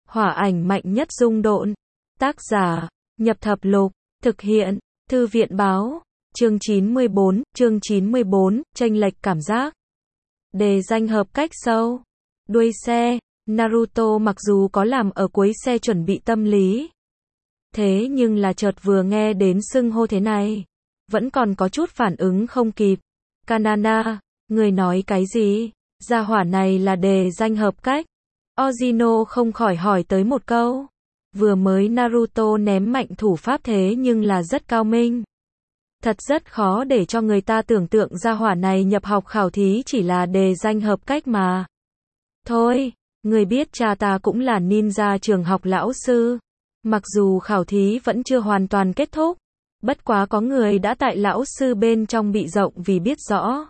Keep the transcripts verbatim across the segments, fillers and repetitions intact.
Hỏa ảnh mạnh nhất dung độn. Tác giả, Nhập Thập Lục. Thực hiện, Thư viện báo. Chương chín mươi bốn, chương chín mươi bốn, chênh lệch cảm giác. Đề danh hợp cách sâu. Đuôi xe, Naruto mặc dù có làm ở cuối xe chuẩn bị tâm lý. Thế nhưng là chợt vừa nghe đến xưng hô thế này. Vẫn còn có chút phản ứng không kịp. Kanana, người nói cái gì? Gia hỏa này là đề danh hợp cách. Ozino không khỏi hỏi tới một câu. Vừa mới Naruto ném mạnh thủ pháp thế nhưng là rất cao minh. Thật rất khó để cho người ta tưởng tượng gia hỏa này nhập học khảo thí chỉ là đề danh hợp cách mà. Thôi, người biết cha ta cũng là ninja trường học lão sư. Mặc dù khảo thí vẫn chưa hoàn toàn kết thúc. Bất quá có người đã tại lão sư bên trong bị rộng vì biết rõ.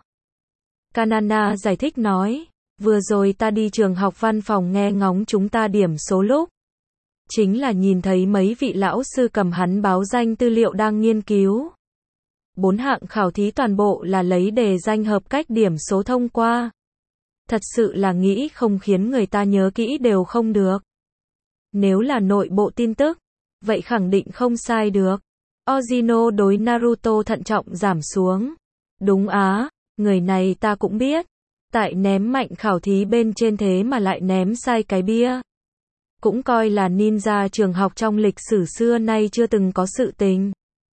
Kanana giải thích nói. Vừa rồi ta đi trường học văn phòng nghe ngóng chúng ta điểm số lúc. Chính là nhìn thấy mấy vị lão sư cầm hắn báo danh tư liệu đang nghiên cứu. Bốn hạng khảo thí toàn bộ là lấy đề danh hợp cách điểm số thông qua. Thật sự là nghĩ không khiến người ta nhớ kỹ đều không được. Nếu là nội bộ tin tức, vậy khẳng định không sai được. Ozino đối Naruto thận trọng giảm xuống. Đúng á, người này ta cũng biết. Tại ném mạnh khảo thí bên trên thế mà lại ném sai cái bia. Cũng coi là ninja trường học trong lịch sử xưa nay chưa từng có sự tình.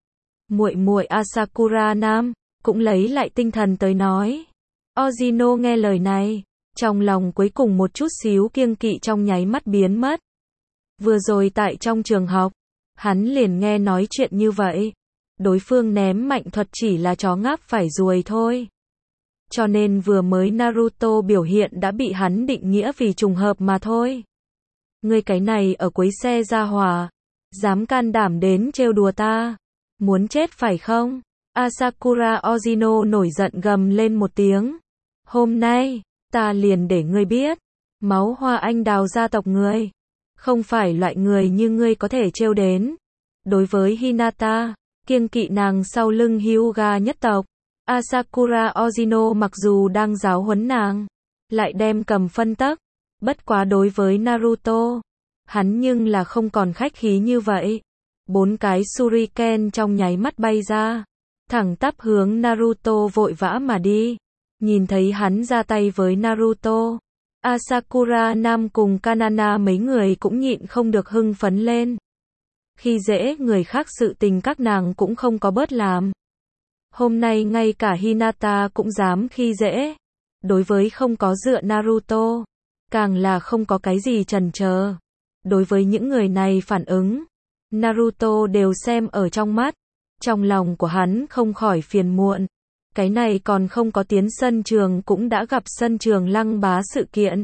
Muội muội Asakura Nam cũng lấy lại tinh thần tới nói. Ozino nghe lời này, trong lòng cuối cùng một chút xíu kiêng kỵ trong nháy mắt biến mất. Vừa rồi tại trong trường học, hắn liền nghe nói chuyện như vậy. Đối phương ném mạnh thuật chỉ là chó ngáp phải ruồi thôi. Cho nên vừa mới Naruto biểu hiện đã bị hắn định nghĩa vì trùng hợp mà thôi. Ngươi cái này ở cuối xe ra hỏa, dám can đảm đến trêu đùa ta, muốn chết phải không? Asakura Ozino nổi giận gầm lên một tiếng. Hôm nay, ta liền để ngươi biết, máu hoa anh đào gia tộc ngươi, không phải loại người như ngươi có thể trêu đến. Đối với Hinata, kiêng kỵ nàng sau lưng Hyuga nhất tộc, Asakura Ozino mặc dù đang giáo huấn nàng, lại đem cầm phân tắc. Bất quá đối với Naruto, hắn nhưng là không còn khách khí như vậy. Bốn cái shuriken trong nháy mắt bay ra, thẳng tắp hướng Naruto vội vã mà đi. Nhìn thấy hắn ra tay với Naruto, Asakura Nam cùng Kanana mấy người cũng nhịn không được hưng phấn lên. Khi dễ người khác sự tình các nàng cũng không có bớt làm. Hôm nay ngay cả Hinata cũng dám khi dễ. Đối với không có dựa Naruto, càng là không có cái gì chần chờ. Đối với những người này phản ứng, Naruto đều xem ở trong mắt. Trong lòng của hắn không khỏi phiền muộn. Cái này còn không có tiến sân trường cũng đã gặp sân trường lăng bá sự kiện.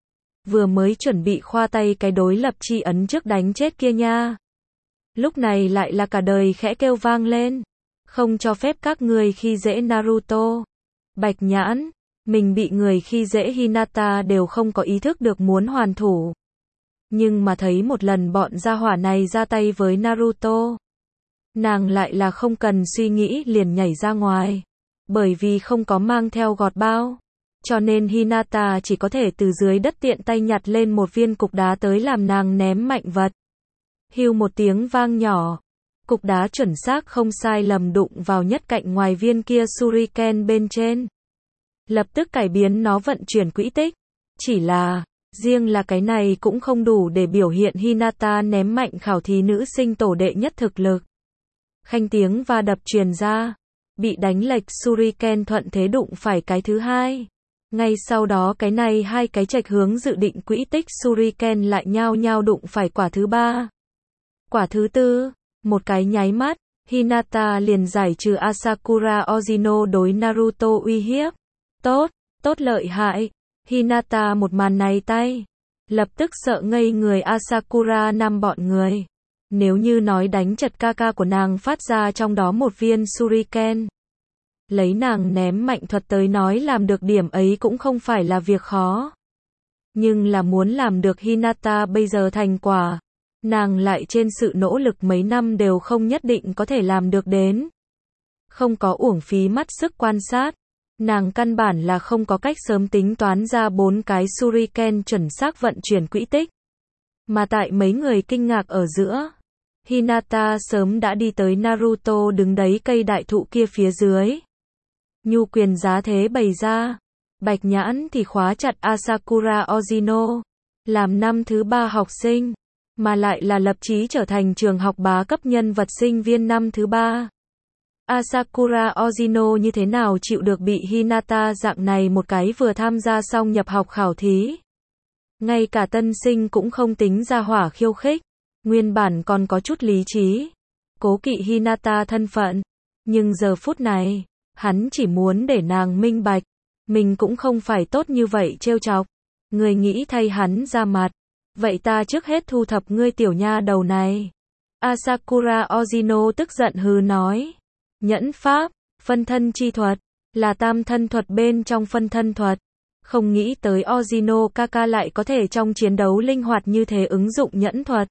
Vừa mới chuẩn bị khoa tay cái đối lập chi ấn trước đánh chết kia nha. Lúc này lại là cả đời khẽ kêu vang lên. Không cho phép các người khi dễ Naruto. Bạch nhãn, mình bị người khi dễ Hinata đều không có ý thức được muốn hoàn thủ. Nhưng mà thấy một lần bọn gia hỏa này ra tay với Naruto, nàng lại là không cần suy nghĩ liền nhảy ra ngoài. Bởi vì không có mang theo gọt bao, cho nên Hinata chỉ có thể từ dưới đất tiện tay nhặt lên một viên cục đá tới làm nàng ném mạnh vật. Hưu một tiếng vang nhỏ, cục đá chuẩn xác không sai lầm đụng vào nhất cạnh ngoài viên kia shuriken bên trên. Lập tức cải biến nó vận chuyển quỹ tích. Chỉ là, riêng là cái này cũng không đủ để biểu hiện Hinata ném mạnh khảo thí nữ sinh tổ đệ nhất thực lực. Khanh tiếng va đập truyền ra, bị đánh lệch shuriken thuận thế đụng phải cái thứ hai. Ngay sau đó cái này hai cái chệch hướng dự định quỹ tích shuriken lại nhao nhao đụng phải quả thứ ba. Quả thứ tư, một cái nháy mắt, Hinata liền giải trừ Asakura Ozino đối Naruto uy hiếp. Tốt, tốt lợi hại. Hinata một màn này tay, lập tức sợ ngây người Asakura năm bọn người. Nếu như nói đánh chật ca ca của nàng phát ra trong đó một viên shuriken, lấy nàng ném mạnh thuật tới nói làm được điểm ấy cũng không phải là việc khó. Nhưng là muốn làm được Hinata bây giờ thành quả, nàng lại trên sự nỗ lực mấy năm đều không nhất định có thể làm được đến. Không có uổng phí mắt sức quan sát. Nàng căn bản là không có cách sớm tính toán ra bốn cái shuriken chuẩn xác vận chuyển quỹ tích. Mà tại mấy người kinh ngạc ở giữa, Hinata sớm đã đi tới Naruto đứng đấy cây đại thụ kia phía dưới. Nhu quyền giá thế bày ra. Bạch Nhãn thì khóa chặt Asakura Ozino, làm năm thứ ba học sinh, mà lại là lập chí trở thành trường học bá cấp nhân vật sinh viên năm thứ ba. Asakura Ozino như thế nào chịu được bị Hinata dạng này một cái vừa tham gia xong nhập học khảo thí. Ngay cả tân sinh cũng không tính ra hỏa khiêu khích, nguyên bản còn có chút lý trí, cố kỵ Hinata thân phận, nhưng giờ phút này, hắn chỉ muốn để nàng minh bạch, mình cũng không phải tốt như vậy trêu chọc. Người nghĩ thay hắn ra mặt, vậy ta trước hết thu thập ngươi tiểu nha đầu này. Asakura Ozino tức giận hừ nói, nhẫn pháp, phân thân chi thuật, là tam thân thuật bên trong phân thân thuật. Không nghĩ tới Ozino Kaka lại có thể trong chiến đấu linh hoạt như thế ứng dụng nhẫn thuật.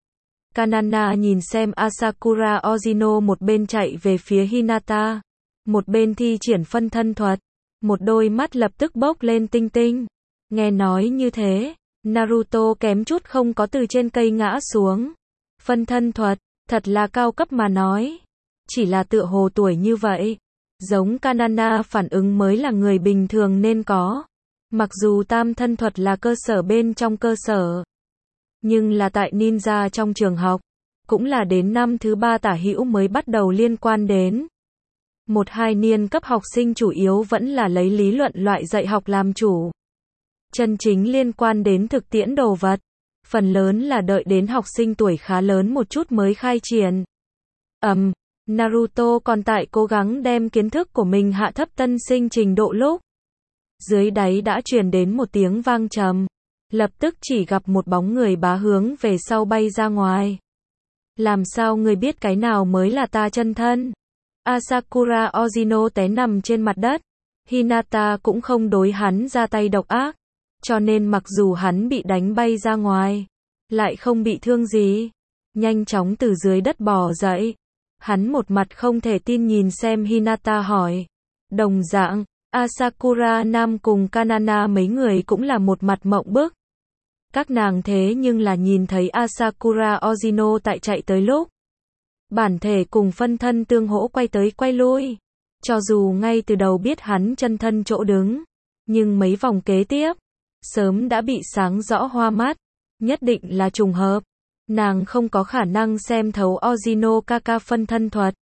Kanana nhìn xem Asakura Ozino một bên chạy về phía Hinata, một bên thi triển phân thân thuật, một đôi mắt lập tức bốc lên tinh tinh. Nghe nói như thế, Naruto kém chút không có từ trên cây ngã xuống. Phân thân thuật, thật là cao cấp mà nói. Chỉ là tựa hồ tuổi như vậy, giống Kanana phản ứng mới là người bình thường nên có. Mặc dù tam thân thuật là cơ sở bên trong cơ sở, nhưng là tại ninja trong trường học, cũng là đến năm thứ ba tả hữu mới bắt đầu liên quan đến. Một hai niên cấp học sinh chủ yếu vẫn là lấy lý luận loại dạy học làm chủ. Chân chính liên quan đến thực tiễn đồ vật, phần lớn là đợi đến học sinh tuổi khá lớn một chút mới khai triển. Ầm, um, Naruto còn tại cố gắng đem kiến thức của mình hạ thấp tân sinh trình độ lúc. Dưới đáy đã truyền đến một tiếng vang trầm, lập tức chỉ gặp một bóng người bá hướng về sau bay ra ngoài. Làm sao ngươi biết cái nào mới là ta chân thân? Asakura Ozino té nằm trên mặt đất. Hinata cũng không đối hắn ra tay độc ác, cho nên mặc dù hắn bị đánh bay ra ngoài, lại không bị thương gì. Nhanh chóng từ dưới đất bò dậy. Hắn một mặt không thể tin nhìn xem Hinata hỏi. Đồng dạng, Asakura Nam cùng Kanana mấy người cũng là một mặt mộng bức. Các nàng thế nhưng là nhìn thấy Asakura Ozino tại chạy tới lúc. Bản thể cùng phân thân tương hỗ quay tới quay lui. Cho dù ngay từ đầu biết hắn chân thân chỗ đứng, nhưng mấy vòng kế tiếp, sớm đã bị sáng rõ hoa mắt. Nhất định là trùng hợp. Nàng không có khả năng xem thấu Ozino Kaka phân thân thuật.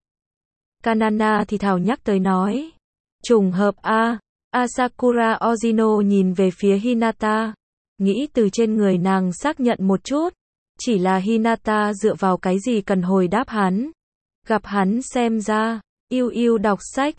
Kanana thì thảo nhắc tới nói. Trùng hợp a à. Asakura Ozino nhìn về phía Hinata, nghĩ từ trên người nàng xác nhận một chút. Chỉ là Hinata dựa vào cái gì cần hồi đáp hắn. Gặp hắn xem ra, yêu yêu đọc sách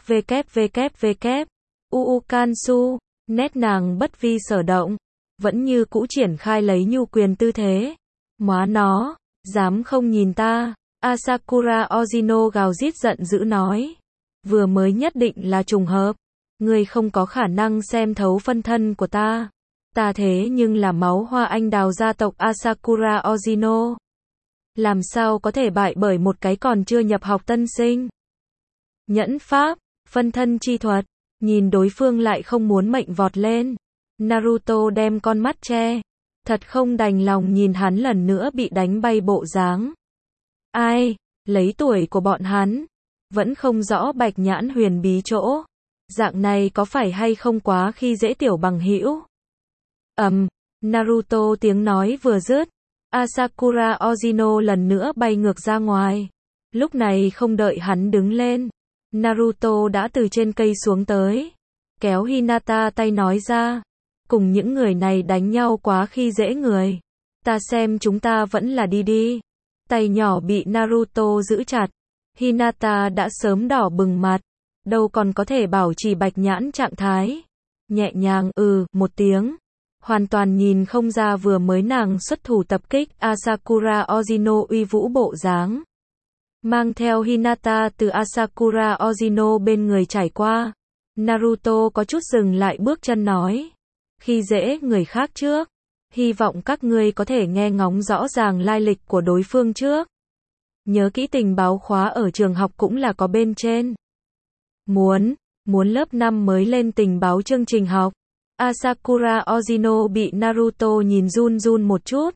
www. Uu Kansu, nét nàng bất vi sở động, vẫn như cũ triển khai lấy nhu quyền tư thế. Móa nó, dám không nhìn ta. Asakura Ozino gào rít giận dữ nói. Vừa mới nhất định là trùng hợp. Ngươi không có khả năng xem thấu phân thân của ta. Ta thế nhưng là máu hoa anh đào gia tộc Asakura Ozino. Làm sao có thể bại bởi một cái còn chưa nhập học tân sinh. Nhẫn pháp, phân thân chi thuật. Nhìn đối phương lại không muốn mệnh vọt lên. Naruto đem con mắt che. Thật không đành lòng nhìn hắn lần nữa bị đánh bay bộ dáng. Ai, lấy tuổi của bọn hắn, vẫn không rõ Bạch Nhãn huyền bí chỗ. Dạng này có phải hay không quá khi dễ tiểu bằng hữu. Ầm, um, Naruto tiếng nói vừa dứt, Asakura Ozino lần nữa bay ngược ra ngoài. Lúc này không đợi hắn đứng lên, Naruto đã từ trên cây xuống tới, kéo Hinata tay nói ra. Cùng những người này đánh nhau quá khi dễ người. Ta xem chúng ta vẫn là đi đi. Tay nhỏ bị Naruto giữ chặt. Hinata đã sớm đỏ bừng mặt. Đâu còn có thể bảo trì Bạch Nhãn trạng thái. Nhẹ nhàng ừ một tiếng. Hoàn toàn nhìn không ra vừa mới nàng xuất thủ tập kích Asakura Ozino uy vũ bộ dáng. Mang theo Hinata từ Asakura Ozino bên người trải qua. Naruto có chút dừng lại bước chân nói. Khi dễ người khác trước. Hy vọng các ngươi có thể nghe ngóng rõ ràng lai lịch của đối phương trước. Nhớ kỹ tình báo khóa ở trường học cũng là có bên trên. Muốn, muốn lớp năm mới lên tình báo chương trình học. Asakura Ozino bị Naruto nhìn run run một chút.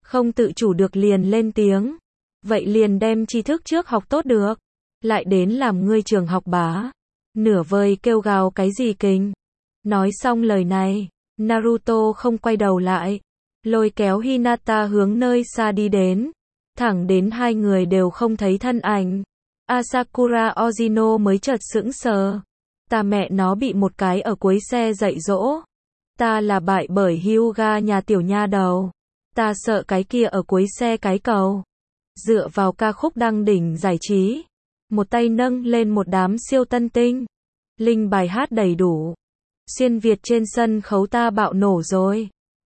Không tự chủ được liền lên tiếng. Vậy liền đem tri thức trước học tốt được. Lại đến làm ngươi trường học bá. Nửa vời kêu gào cái gì kinh. Nói xong lời này, Naruto không quay đầu lại. Lôi kéo Hinata hướng nơi xa đi đến. Thẳng đến hai người đều không thấy thân ảnh. Asakura Ozino mới chợt sững sờ. Ta mẹ nó bị một cái ở cuối xe dạy dỗ. Ta là bại bởi Hyuga nhà tiểu nha đầu. Ta sợ cái kia ở cuối xe cái cầu. Dựa vào ca khúc đăng đỉnh giải trí. Một tay nâng lên một đám siêu tân tinh. Linh bài hát đầy đủ. Xuyên Việt trên sân khấu ta bạo nổ rồi.